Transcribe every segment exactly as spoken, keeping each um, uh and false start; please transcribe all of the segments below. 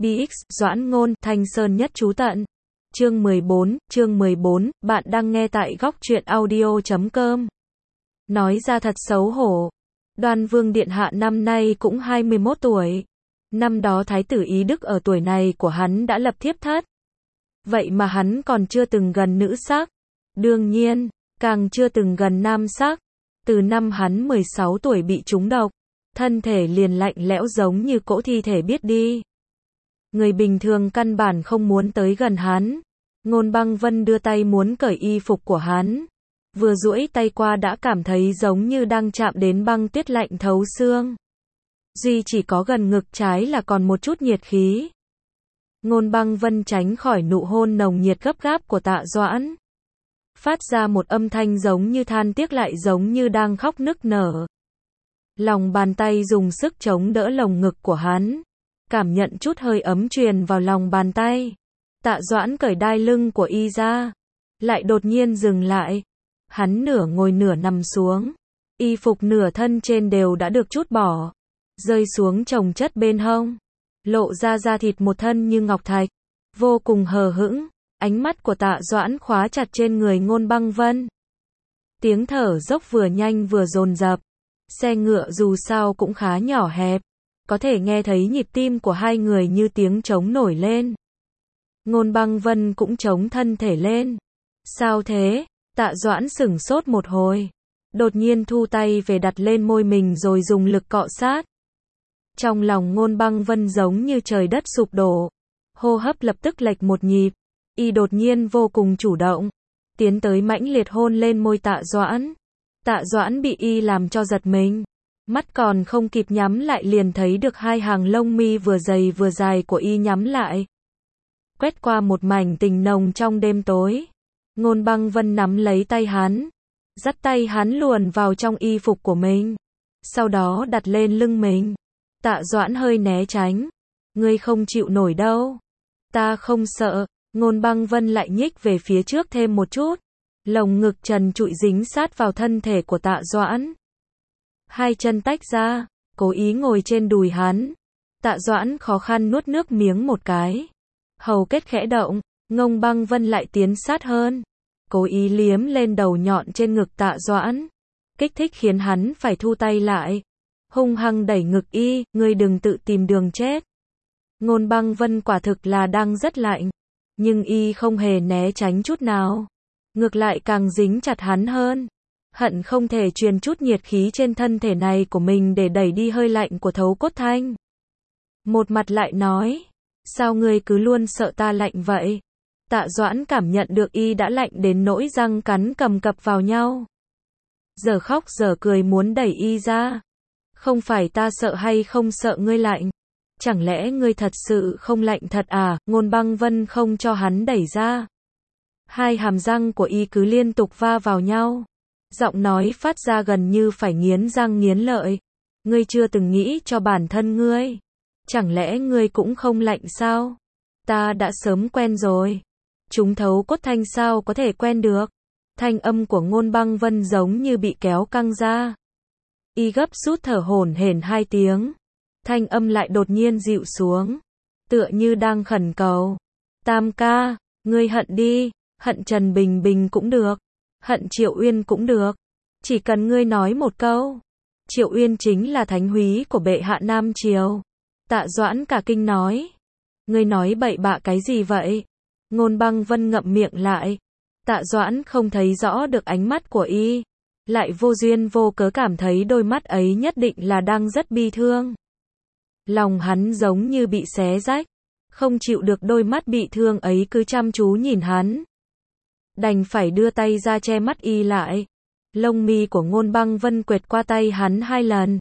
bê ích, Doãn Ngôn, Thanh Sơn Nhất Trú Tận. Chương mười bốn, chương mười bốn, bạn đang nghe tại góc truyện audio chấm com. Nói ra thật xấu hổ. Đoan Vương Điện Hạ năm nay cũng hai mươi mốt tuổi. Năm đó Thái tử Ý Đức ở tuổi này của hắn đã lập thiếp thất. Vậy mà hắn còn chưa từng gần nữ sắc. Đương nhiên, càng chưa từng gần nam sắc. Từ năm hắn mười sáu tuổi bị trúng độc, thân thể liền lạnh lẽo giống như cỗ thi thể biết đi. Người bình thường căn bản không muốn tới gần hắn. Ngôn Băng Vân đưa tay muốn cởi y phục của hắn. Vừa duỗi tay qua đã cảm thấy giống như đang chạm đến băng tuyết lạnh thấu xương. Duy chỉ có gần ngực trái là còn một chút nhiệt khí. Ngôn Băng Vân tránh khỏi nụ hôn nồng nhiệt gấp gáp của Tạ Doãn. Phát ra một âm thanh giống như than tiếc lại giống như đang khóc nức nở. Lòng bàn tay dùng sức chống đỡ lồng ngực của hắn. Cảm nhận chút hơi ấm truyền vào lòng bàn tay. Tạ Doãn cởi đai lưng của y ra. Lại đột nhiên dừng lại. Hắn nửa ngồi nửa nằm xuống. Y phục nửa thân trên đều đã được trút bỏ. Rơi xuống chồng chất bên hông. Lộ ra da thịt một thân như ngọc thạch. Vô cùng hờ hững. Ánh mắt của Tạ Doãn khóa chặt trên người Ngôn Băng Vân. Tiếng thở dốc vừa nhanh vừa dồn dập. Xe ngựa dù sao cũng khá nhỏ hẹp. Có thể nghe thấy nhịp tim của hai người như tiếng trống nổi lên. Ngôn Băng Vân cũng chống thân thể lên. Sao thế? Tạ Doãn sửng sốt một hồi. Đột nhiên thu tay về đặt lên môi mình rồi dùng lực cọ sát. Trong lòng Ngôn Băng Vân giống như trời đất sụp đổ. Hô hấp lập tức lệch một nhịp. Y đột nhiên vô cùng chủ động. Tiến tới mãnh liệt hôn lên môi Tạ Doãn. Tạ Doãn bị y làm cho giật mình. Mắt còn không kịp nhắm lại liền thấy được hai hàng lông mi vừa dày vừa dài của y nhắm lại. Quét qua một mảnh tình nồng trong đêm tối. Ngôn Băng Vân nắm lấy tay hắn. Dắt tay hắn luồn vào trong y phục của mình. Sau đó đặt lên lưng mình. Tạ Doãn hơi né tránh. Ngươi không chịu nổi đâu. Ta không sợ. Ngôn Băng Vân lại nhích về phía trước thêm một chút. Lồng ngực trần trụi dính sát vào thân thể của Tạ Doãn. Hai chân tách ra, cố ý ngồi trên đùi hắn. Tạ Doãn khó khăn nuốt nước miếng một cái. Hầu kết khẽ động, Ngôn Băng Vân lại tiến sát hơn. Cố ý liếm lên đầu nhọn trên ngực Tạ Doãn. Kích thích khiến hắn phải thu tay lại. Hung hăng đẩy ngực y, ngươi đừng tự tìm đường chết. Ngôn Băng Vân quả thực là đang rất lạnh. Nhưng y không hề né tránh chút nào. Ngược lại càng dính chặt hắn hơn. Hận không thể truyền chút nhiệt khí trên thân thể này của mình để đẩy đi hơi lạnh của Thấu Cốt Thanh. Một mặt lại nói. Sao ngươi cứ luôn sợ ta lạnh vậy? Tạ Doãn cảm nhận được y đã lạnh đến nỗi răng cắn cầm cập vào nhau. Giờ khóc giờ cười muốn đẩy y ra. Không phải ta sợ hay không sợ ngươi lạnh. Chẳng lẽ ngươi thật sự không lạnh thật à? Ngôn Băng Vân không cho hắn đẩy ra. Hai hàm răng của y cứ liên tục va vào nhau. Giọng nói phát ra gần như phải nghiến răng nghiến lợi. Ngươi chưa từng nghĩ cho bản thân ngươi. Chẳng lẽ ngươi cũng không lạnh sao? Ta đã sớm quen rồi. Chúng Thấu Cốt Thanh sao có thể quen được? Thanh âm của Ngôn Băng Vân giống như bị kéo căng ra. Y gấp rút thở hổn hển hai tiếng. Thanh âm lại đột nhiên dịu xuống. Tựa như đang khẩn cầu. Tam ca, ngươi hận đi. Hận Trần Bình Bình cũng được. Hận Triệu Uyên cũng được. Chỉ cần ngươi nói một câu. Triệu Uyên chính là thánh húy của bệ hạ Nam Triều. Tạ Doãn cả kinh nói. Ngươi nói bậy bạ cái gì vậy? Ngôn Băng Vân ngậm miệng lại. Tạ Doãn không thấy rõ được ánh mắt của y. Lại vô duyên vô cớ cảm thấy đôi mắt ấy nhất định là đang rất bi thương. Lòng hắn giống như bị xé rách. Không chịu được đôi mắt bị thương ấy cứ chăm chú nhìn hắn. Đành phải đưa tay ra che mắt y lại. Lông mi của Ngôn Băng Vân quệt qua tay hắn hai lần.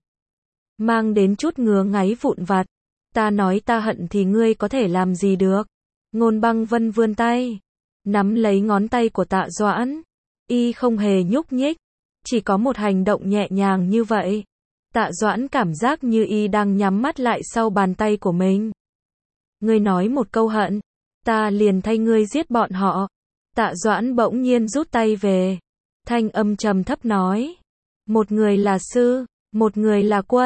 Mang đến chút ngứa ngáy vụn vặt. Ta nói ta hận thì ngươi có thể làm gì được. Ngôn Băng Vân vươn tay. Nắm lấy ngón tay của Tạ Doãn. Y không hề nhúc nhích. Chỉ có một hành động nhẹ nhàng như vậy. Tạ Doãn cảm giác như y đang nhắm mắt lại sau bàn tay của mình. Ngươi nói một câu hận. Ta liền thay ngươi giết bọn họ. Tạ Doãn bỗng nhiên rút tay về. Thanh âm trầm thấp nói. Một người là sư, một người là quân.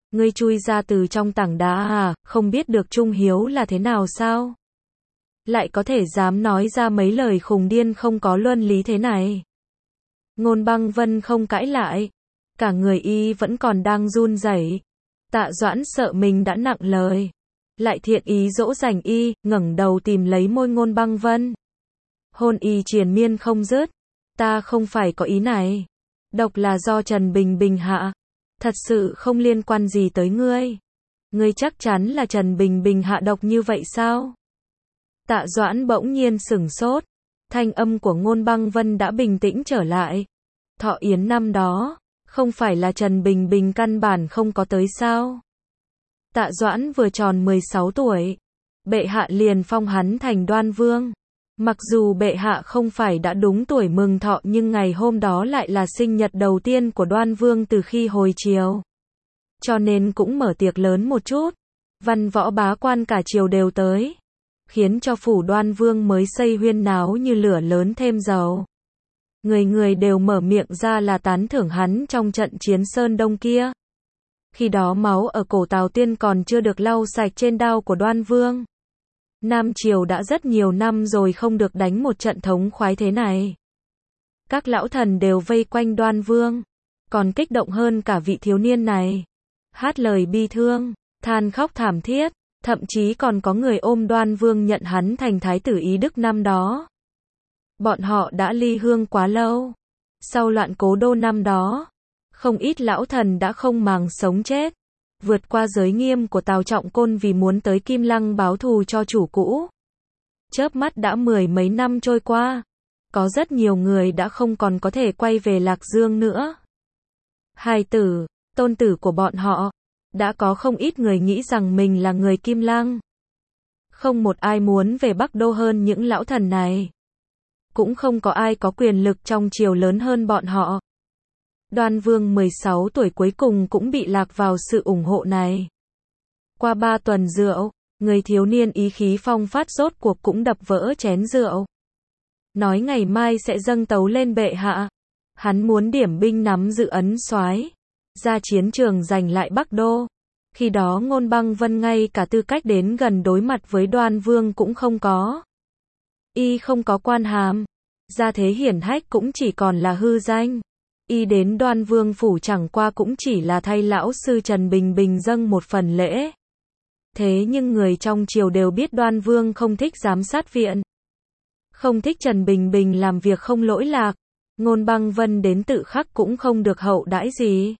Ngươi chui ra từ trong tảng đá à, không biết được trung hiếu là thế nào sao? Lại có thể dám nói ra mấy lời khùng điên không có luân lý thế này. Ngôn Băng Vân không cãi lại. Cả người y vẫn còn đang run rẩy. Tạ Doãn sợ mình đã nặng lời. Lại thiện ý dỗ dành y, ngẩng đầu tìm lấy môi Ngôn Băng Vân. Hôn y triền miên không dứt. Ta không phải có ý này. Độc là do Trần Bình Bình hạ. Thật sự không liên quan gì tới ngươi. Ngươi chắc chắn là Trần Bình Bình hạ độc như vậy sao? Tạ Doãn bỗng nhiên sửng sốt. Thanh âm của Ngôn Băng Vân đã bình tĩnh trở lại. Thọ yến năm đó, không phải là Trần Bình Bình căn bản không có tới sao? Tạ Doãn vừa tròn mười sáu tuổi. Bệ hạ liền phong hắn thành Đoan Vương. Mặc dù bệ hạ không phải đã đúng tuổi mừng thọ nhưng ngày hôm đó lại là sinh nhật đầu tiên của Đoan Vương từ khi hồi triều. Cho nên cũng mở tiệc lớn một chút. Văn võ bá quan cả triều đều tới. Khiến cho phủ Đoan Vương mới xây huyên náo như lửa lớn thêm dầu. Người người đều mở miệng ra là tán thưởng hắn trong trận chiến Sơn Đông kia. Khi đó máu ở cổ Tào Tiên còn chưa được lau sạch trên đao của Đoan Vương. Nam triều đã rất nhiều năm rồi không được đánh một trận thống khoái thế này. Các lão thần đều vây quanh Đoan Vương. Còn kích động hơn cả vị thiếu niên này. Hát lời bi thương, than khóc thảm thiết. Thậm chí còn có người ôm Đoan Vương nhận hắn thành thái tử Ý Đức năm đó. Bọn họ đã ly hương quá lâu. Sau loạn Cố Đô năm đó, không ít lão thần đã không màng sống chết. Vượt qua giới nghiêm của Tào Trọng Côn vì muốn tới Kim Lăng báo thù cho chủ cũ. Chớp mắt đã mười mấy năm trôi qua. Có rất nhiều người đã không còn có thể quay về Lạc Dương nữa. Hài tử, tôn tử của bọn họ. Đã có không ít người nghĩ rằng mình là người Kim Lăng. Không một ai muốn về Bắc Đô hơn những lão thần này. Cũng không có ai có quyền lực trong triều lớn hơn bọn họ. Đoan Vương mười sáu tuổi cuối cùng cũng bị lạc vào sự ủng hộ này. Qua ba tuần rượu, người thiếu niên ý khí phong phát rốt cuộc cũng đập vỡ chén rượu. Nói ngày mai sẽ dâng tấu lên bệ hạ. Hắn muốn điểm binh nắm giữ ấn soái, ra chiến trường giành lại Bắc Đô. Khi đó Ngôn Băng Vân ngay cả tư cách đến gần đối mặt với Đoan Vương cũng không có. Y không có quan hàm, gia thế hiển hách cũng chỉ còn là hư danh. Y đến Đoan Vương phủ chẳng qua cũng chỉ là thay lão sư Trần Bình Bình dâng một phần lễ. Thế nhưng người trong triều đều biết Đoan Vương không thích giám sát viện. Không thích Trần Bình Bình làm việc không lỗi lạc. Ngôn Băng Vân đến tự khắc cũng không được hậu đãi gì.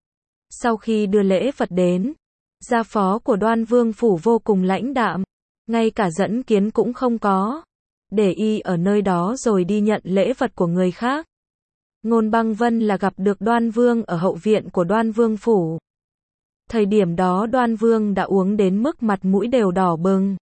Sau khi đưa lễ vật đến, gia phó của Đoan Vương phủ vô cùng lãnh đạm. Ngay cả dẫn kiến cũng không có. Để y ở nơi đó rồi đi nhận lễ vật của người khác. Ngôn Băng Vân là gặp được Đoan Vương ở hậu viện của Đoan Vương phủ. Thời điểm đó Đoan Vương đã uống đến mức mặt mũi đều đỏ bừng.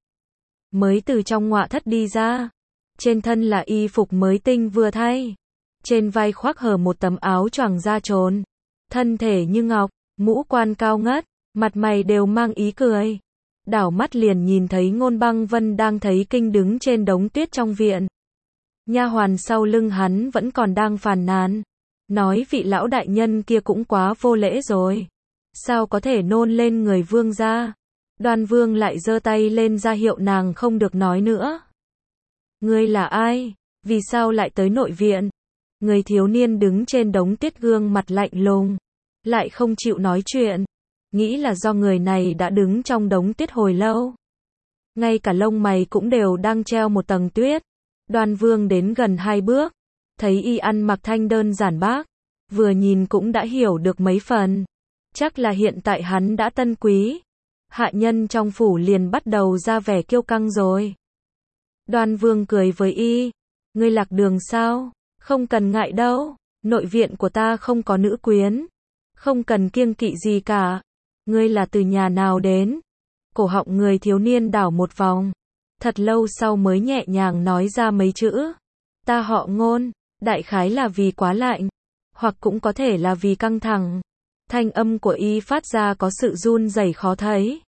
Mới từ trong ngọa thất đi ra. Trên thân là y phục mới tinh vừa thay. Trên vai khoác hở một tấm áo choàng da trồn. Thân thể như ngọc, mũ quan cao ngất, mặt mày đều mang ý cười. Đảo mắt liền nhìn thấy Ngôn Băng Vân đang thấy kinh đứng trên đống tuyết trong viện. Nha hoàn sau lưng hắn vẫn còn đang phàn nàn. Nói vị lão đại nhân kia cũng quá vô lễ rồi. Sao có thể nôn lên người vương gia? Đoan Vương lại giơ tay lên ra hiệu nàng không được nói nữa. Ngươi là ai? Vì sao lại tới nội viện? Người thiếu niên đứng trên đống tuyết gương mặt lạnh lùng. Lại không chịu nói chuyện. Nghĩ là do người này đã đứng trong đống tuyết hồi lâu. Ngay cả lông mày cũng đều đang treo một tầng tuyết. Đoan Vương đến gần hai bước. Thấy y ăn mặc thanh đơn giản bác. Vừa nhìn cũng đã hiểu được mấy phần. Chắc là hiện tại hắn đã tân quý. Hạ nhân trong phủ liền bắt đầu ra vẻ kiêu căng rồi. Đoan Vương cười với y. Ngươi lạc đường sao? Không cần ngại đâu. Nội viện của ta không có nữ quyến. Không cần kiêng kỵ gì cả. Ngươi là từ nhà nào đến? Cổ họng người thiếu niên đảo một vòng. Thật lâu sau mới nhẹ nhàng nói ra mấy chữ. Ta họ Ngôn. Đại khái là vì quá lạnh. Hoặc cũng có thể là vì căng thẳng. Thanh âm của y phát ra có sự run rẩy khó thấy.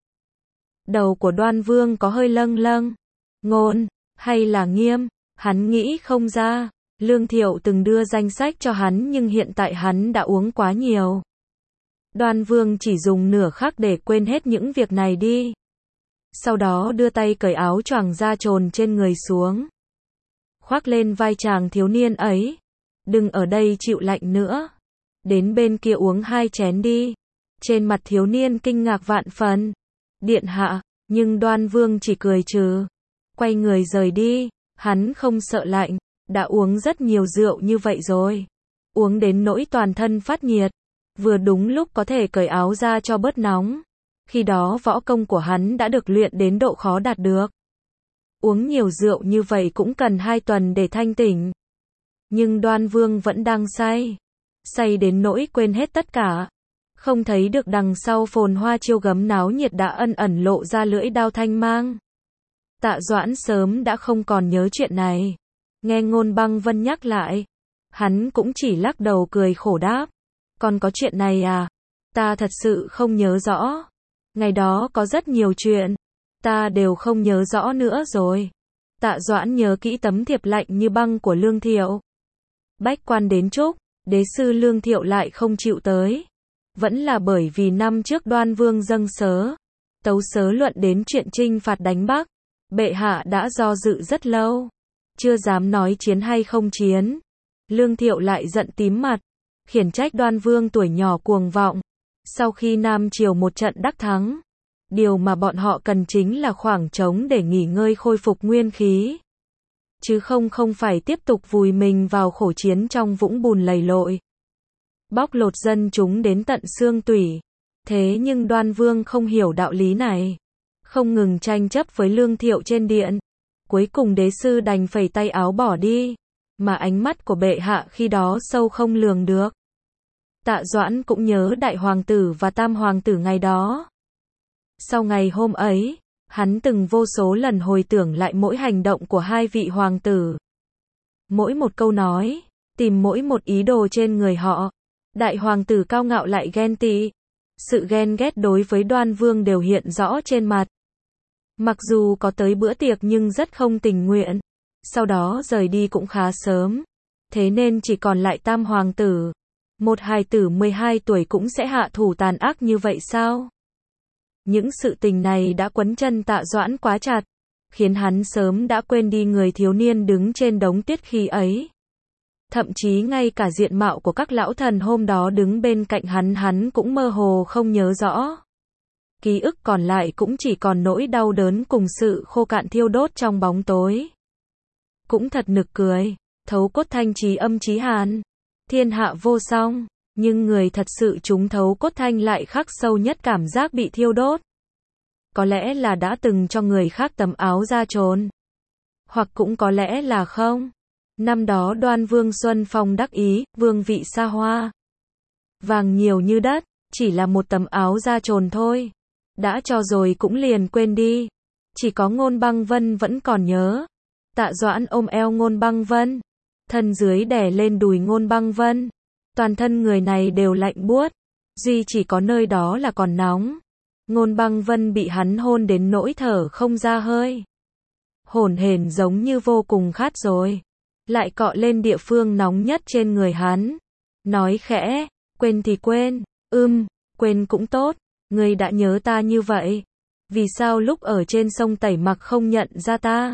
Đầu của Đoan Vương có hơi lâng lâng. Ngôn, hay là Nghiêm? Hắn nghĩ không ra. Lương Thiệu từng đưa danh sách cho hắn nhưng hiện tại hắn đã uống quá nhiều. Đoan Vương chỉ dùng nửa khắc để quên hết những việc này đi. Sau đó đưa tay cởi áo choàng da trồn trên người xuống. Khoác lên vai chàng thiếu niên ấy. Đừng ở đây chịu lạnh nữa. Đến bên kia uống hai chén đi. Trên mặt thiếu niên kinh ngạc vạn phần. Điện hạ, nhưng Đoan Vương chỉ cười trừ. Quay người rời đi, hắn không sợ lạnh, đã uống rất nhiều rượu như vậy rồi. Uống đến nỗi toàn thân phát nhiệt. Vừa đúng lúc có thể cởi áo ra cho bớt nóng. Khi đó võ công của hắn đã được luyện đến độ khó đạt được. Uống nhiều rượu như vậy cũng cần hai tuần để thanh tỉnh. Nhưng Đoan Vương vẫn đang say. Say đến nỗi quên hết tất cả. Không thấy được đằng sau phồn hoa chiêu gấm náo nhiệt đã ẩn ẩn lộ ra lưỡi đao thanh mang. Tạ Doãn sớm đã không còn nhớ chuyện này. Nghe Ngôn Băng Vân nhắc lại. Hắn cũng chỉ lắc đầu cười khổ đáp. Còn có chuyện này à? Ta thật sự không nhớ rõ. Ngày đó có rất nhiều chuyện. Ta đều không nhớ rõ nữa rồi. Tạ Doãn nhớ kỹ tấm thiệp lạnh như băng của Lương Thiệu. Bách quan đến chúc, đế sư Lương Thiệu lại không chịu tới. Vẫn là bởi vì năm trước Đoan Vương dâng sớ. Tấu sớ luận đến chuyện chinh phạt đánh Bắc. Bệ hạ đã do dự rất lâu. Chưa dám nói chiến hay không chiến. Lương Thiệu lại giận tím mặt. Khiển trách Đoan Vương tuổi nhỏ cuồng vọng. Sau khi Nam Triều một trận đắc thắng. Điều mà bọn họ cần chính là khoảng trống để nghỉ ngơi khôi phục nguyên khí. Chứ không không phải tiếp tục vùi mình vào khổ chiến trong vũng bùn lầy lội. Bóc lột dân chúng đến tận xương tủy. Thế nhưng Đoan Vương không hiểu đạo lý này. Không ngừng tranh chấp với Lương Thiệu trên điện. Cuối cùng đế sư đành phẩy tay áo bỏ đi. Mà ánh mắt của bệ hạ khi đó sâu không lường được. Tạ Doãn cũng nhớ đại hoàng tử và tam hoàng tử ngày đó. Sau ngày hôm ấy, hắn từng vô số lần hồi tưởng lại mỗi hành động của hai vị hoàng tử. Mỗi một câu nói, tìm mỗi một ý đồ trên người họ. Đại hoàng tử cao ngạo lại ghen tị. Sự ghen ghét đối với Đoan Vương đều hiện rõ trên mặt. Mặc dù có tới bữa tiệc nhưng rất không tình nguyện. Sau đó rời đi cũng khá sớm. Thế nên chỉ còn lại tam hoàng tử. Một hài tử mười hai tuổi cũng sẽ hạ thủ tàn ác như vậy sao? Những sự tình này đã quấn chân Tạ Doãn quá chặt. Khiến hắn sớm đã quên đi người thiếu niên đứng trên đống tuyết khi ấy. Thậm chí ngay cả diện mạo của các lão thần hôm đó đứng bên cạnh hắn hắn cũng mơ hồ không nhớ rõ. Ký ức còn lại cũng chỉ còn nỗi đau đớn cùng sự khô cạn thiêu đốt trong bóng tối. Cũng thật nực cười, thấu cốt thanh trí âm trí hàn. Thiên hạ vô song, nhưng người thật sự trúng thấu cốt thanh lại khắc sâu nhất cảm giác bị thiêu đốt. Có lẽ là đã từng cho người khác tấm áo da trồn. Hoặc cũng có lẽ là không. Năm đó Đoan Vương Xuân Phong đắc ý, vương vị xa hoa. Vàng nhiều như đất, chỉ là một tấm áo da trồn thôi. Đã cho rồi cũng liền quên đi. Chỉ có Ngôn Băng Vân vẫn còn nhớ. Tạ Doãn ôm eo Ngôn Băng Vân. Thân dưới đè lên đùi Ngôn Băng Vân. Toàn thân người này đều lạnh buốt. Duy chỉ có nơi đó là còn nóng. Ngôn Băng Vân bị hắn hôn đến nỗi thở không ra hơi. Hổn hển giống như vô cùng khát rồi. Lại cọ lên địa phương nóng nhất trên người hắn. Nói khẽ, quên thì quên, ưm, quên cũng tốt, ngươi đã nhớ ta như vậy. Vì sao lúc ở trên sông Tẩy Mặc không nhận ra ta?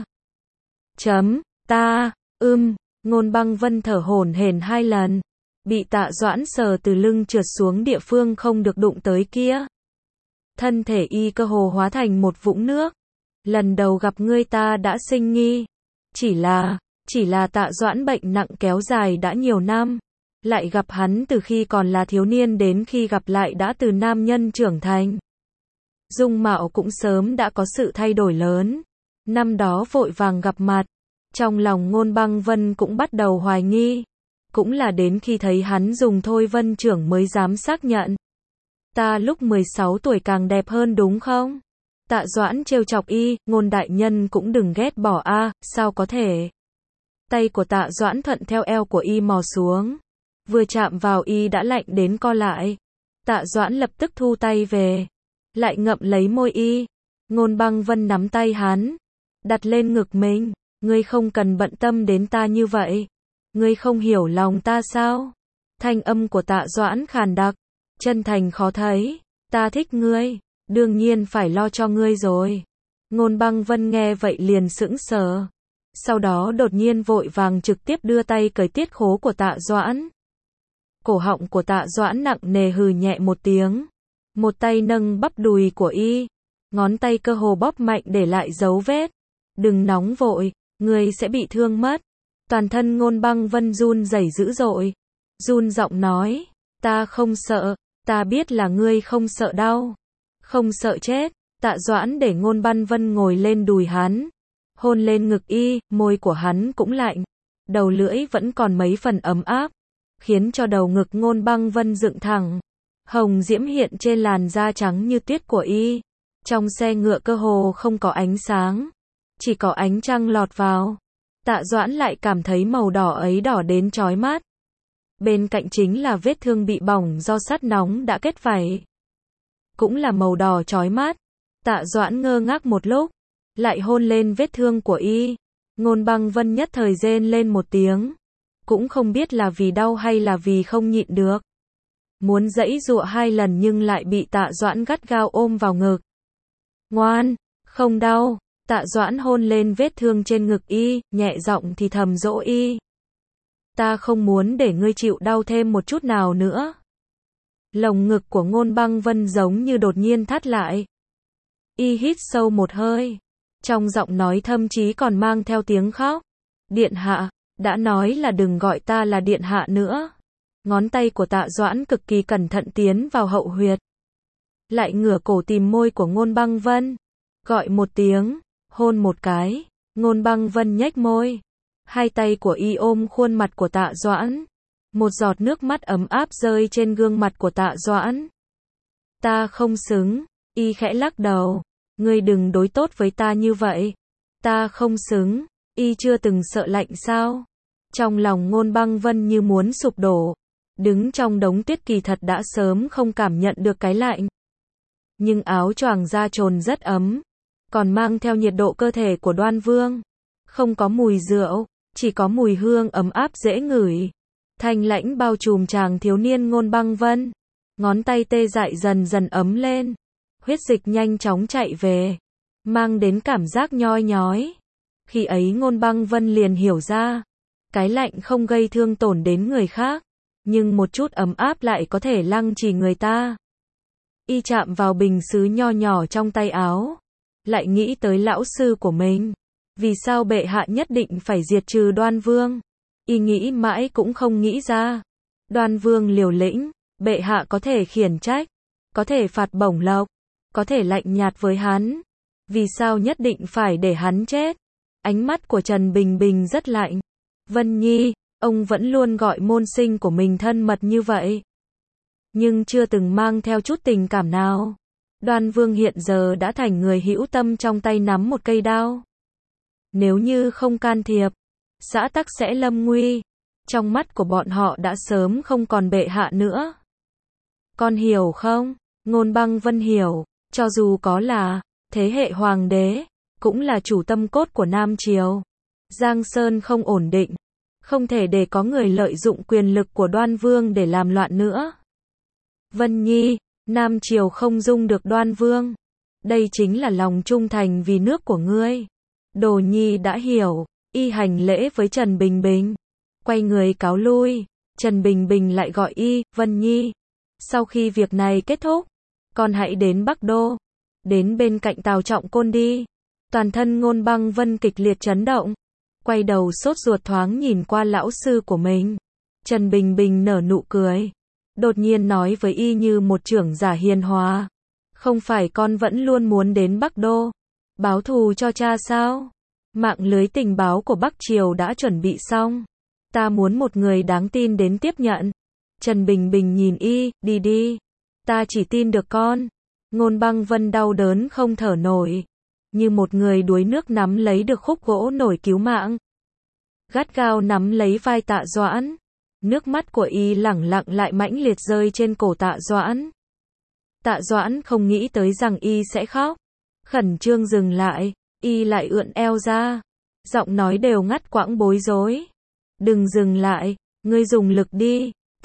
Chấm, ta, ưm, Ngôn Băng Vân thở hổn hển hai lần. Bị Tạ Doãn sờ từ lưng trượt xuống địa phương không được đụng tới kia. Thân thể y cơ hồ hóa thành một vũng nước. Lần đầu gặp ngươi ta đã sinh nghi. Chỉ là, chỉ là Tạ Doãn bệnh nặng kéo dài đã nhiều năm. Lại gặp hắn từ khi còn là thiếu niên đến khi gặp lại đã từ nam nhân trưởng thành. Dung mạo cũng sớm đã có sự thay đổi lớn. Năm đó vội vàng gặp mặt. Trong lòng Ngôn Băng Vân cũng bắt đầu hoài nghi. Cũng là đến khi thấy hắn dùng Thôi Vân trưởng mới dám xác nhận. Ta lúc mười sáu tuổi càng đẹp hơn đúng không? Tạ Doãn trêu chọc y, Ngôn đại nhân cũng đừng ghét bỏ a, sao có thể? Tay của Tạ Doãn thuận theo eo của y mò xuống. Vừa chạm vào y đã lạnh đến co lại. Tạ Doãn lập tức thu tay về. Lại ngậm lấy môi y. Ngôn Băng Vân nắm tay hắn. Đặt lên ngực mình. Ngươi không cần bận tâm đến ta như vậy. Ngươi không hiểu lòng ta sao? Thanh âm của Tạ Doãn khàn đặc. Chân thành khó thấy. Ta thích ngươi. Đương nhiên phải lo cho ngươi rồi. Ngôn Băng Vân nghe vậy liền sững sờ. Sau đó đột nhiên vội vàng trực tiếp đưa tay cởi tiết khố của Tạ Doãn. Cổ họng của Tạ Doãn nặng nề hừ nhẹ một tiếng. Một tay nâng bắp đùi của y. Ngón tay cơ hồ bóp mạnh để lại dấu vết. Đừng nóng vội, ngươi sẽ bị thương mất. Toàn thân Ngôn Băng Vân run rẩy dữ dội. Run giọng nói, ta không sợ, ta biết là ngươi không sợ đau. Không sợ chết. Tạ Doãn để Ngôn Băng Vân ngồi lên đùi hắn. Hôn lên ngực y, môi của hắn cũng lạnh. Đầu lưỡi vẫn còn mấy phần ấm áp. Khiến cho đầu ngực Ngôn Băng Vân dựng thẳng. Hồng diễm hiện trên làn da trắng như tuyết của y. Trong xe ngựa cơ hồ không có ánh sáng. Chỉ có ánh trăng lọt vào. Tạ Doãn lại cảm thấy màu đỏ ấy đỏ đến chói mắt. Bên cạnh chính là vết thương bị bỏng do sắt nóng đã kết vảy. Cũng là màu đỏ chói mắt. Tạ Doãn ngơ ngác một lúc. Lại hôn lên vết thương của y. Ngôn Băng Vân nhất thời rên lên một tiếng. Cũng không biết là vì đau hay là vì không nhịn được. Muốn giãy giụa hai lần nhưng lại bị Tạ Doãn gắt gao ôm vào ngực. Ngoan, không đau. Tạ Doãn hôn lên vết thương trên ngực y, nhẹ giọng thì thầm dỗ y. Ta không muốn để ngươi chịu đau thêm một chút nào nữa. Lồng ngực của Ngôn Băng Vân giống như đột nhiên thắt lại. Y hít sâu một hơi. Trong giọng nói thậm chí còn mang theo tiếng khóc. Điện hạ, đã nói là đừng gọi ta là điện hạ nữa. Ngón tay của Tạ Doãn cực kỳ cẩn thận tiến vào hậu huyệt. Lại ngửa cổ tìm môi của Ngôn Băng Vân. Gọi một tiếng, hôn một cái. Ngôn Băng Vân nhếch môi. Hai tay của y ôm khuôn mặt của Tạ Doãn. Một giọt nước mắt ấm áp rơi trên gương mặt của Tạ Doãn. Ta không xứng. Y khẽ lắc đầu. Ngươi đừng đối tốt với ta như vậy. Ta không xứng. Y chưa từng sợ lạnh sao? Trong lòng Ngôn Băng Vân như muốn sụp đổ. Đứng trong đống tuyết kỳ thật đã sớm không cảm nhận được cái lạnh. Nhưng áo choàng da trồn rất ấm. Còn mang theo nhiệt độ cơ thể của Đoan Vương. Không có mùi rượu, chỉ có mùi hương ấm áp dễ ngửi. Thanh lãnh bao trùm chàng thiếu niên Ngôn Băng Vân. Ngón tay tê dại dần dần ấm lên. Huyết dịch nhanh chóng chạy về. Mang đến cảm giác nhoi nhói. Khi ấy Ngôn Băng Vân liền hiểu ra. Cái lạnh không gây thương tổn đến người khác. Nhưng một chút ấm áp lại có thể lăng trì người ta. Y chạm vào bình sứ nho nhỏ trong tay áo. Lại nghĩ tới lão sư của mình. Vì sao bệ hạ nhất định phải diệt trừ Đoan Vương? Y nghĩ mãi cũng không nghĩ ra. Đoan Vương liều lĩnh, bệ hạ có thể khiển trách, có thể phạt bổng lộc, có thể lạnh nhạt với hắn. Vì sao nhất định phải để hắn chết? Ánh mắt của Trần Bình Bình rất lạnh. Vân Nhi, ông vẫn luôn gọi môn sinh của mình thân mật như vậy. Nhưng chưa từng mang theo chút tình cảm nào. Đoan Vương hiện giờ đã thành người hữu tâm trong tay nắm một cây đao. Nếu như không can thiệp, xã tắc sẽ lâm nguy. Trong mắt của bọn họ đã sớm không còn bệ hạ nữa. Con hiểu không? Ngôn Băng Vân hiểu, cho dù có là thế hệ hoàng đế, cũng là chủ tâm cốt của Nam Triều. Giang Sơn không ổn định, không thể để có người lợi dụng quyền lực của Đoan Vương để làm loạn nữa. Vân Nhi, Nam Triều không dung được Đoan Vương. Đây chính là lòng trung thành vì nước của ngươi. Đồ Nhi đã hiểu. Y hành lễ với Trần Bình Bình. Quay người cáo lui. Trần Bình Bình lại gọi y, Vân Nhi. Sau khi việc này kết thúc, con hãy đến Bắc Đô. Đến bên cạnh Tào Trọng Côn đi. Toàn thân Ngôn Băng Vân kịch liệt chấn động. Quay đầu sốt ruột thoáng nhìn qua lão sư của mình. Trần Bình Bình nở nụ cười. Đột nhiên nói với y như một trưởng giả hiền hòa. Không phải con vẫn luôn muốn đến Bắc Đô. Báo thù cho cha sao? Mạng lưới tình báo của Bắc Triều đã chuẩn bị xong. Ta muốn một người đáng tin đến tiếp nhận. Trần Bình Bình nhìn y, đi đi. Ta chỉ tin được con. Ngôn Băng Vân đau đớn không thở nổi. Như một người đuối nước nắm lấy được khúc gỗ nổi cứu mạng. Gắt gao nắm lấy vai Tạ Doãn. Nước mắt của y lẳng lặng lại mãnh liệt rơi trên cổ Tạ Doãn. Tạ Doãn không nghĩ tới rằng y sẽ khóc. Khẩn trương dừng lại, y lại ưỡn eo ra. Giọng nói đều ngắt quãng bối rối. Đừng dừng lại, ngươi dùng lực đi.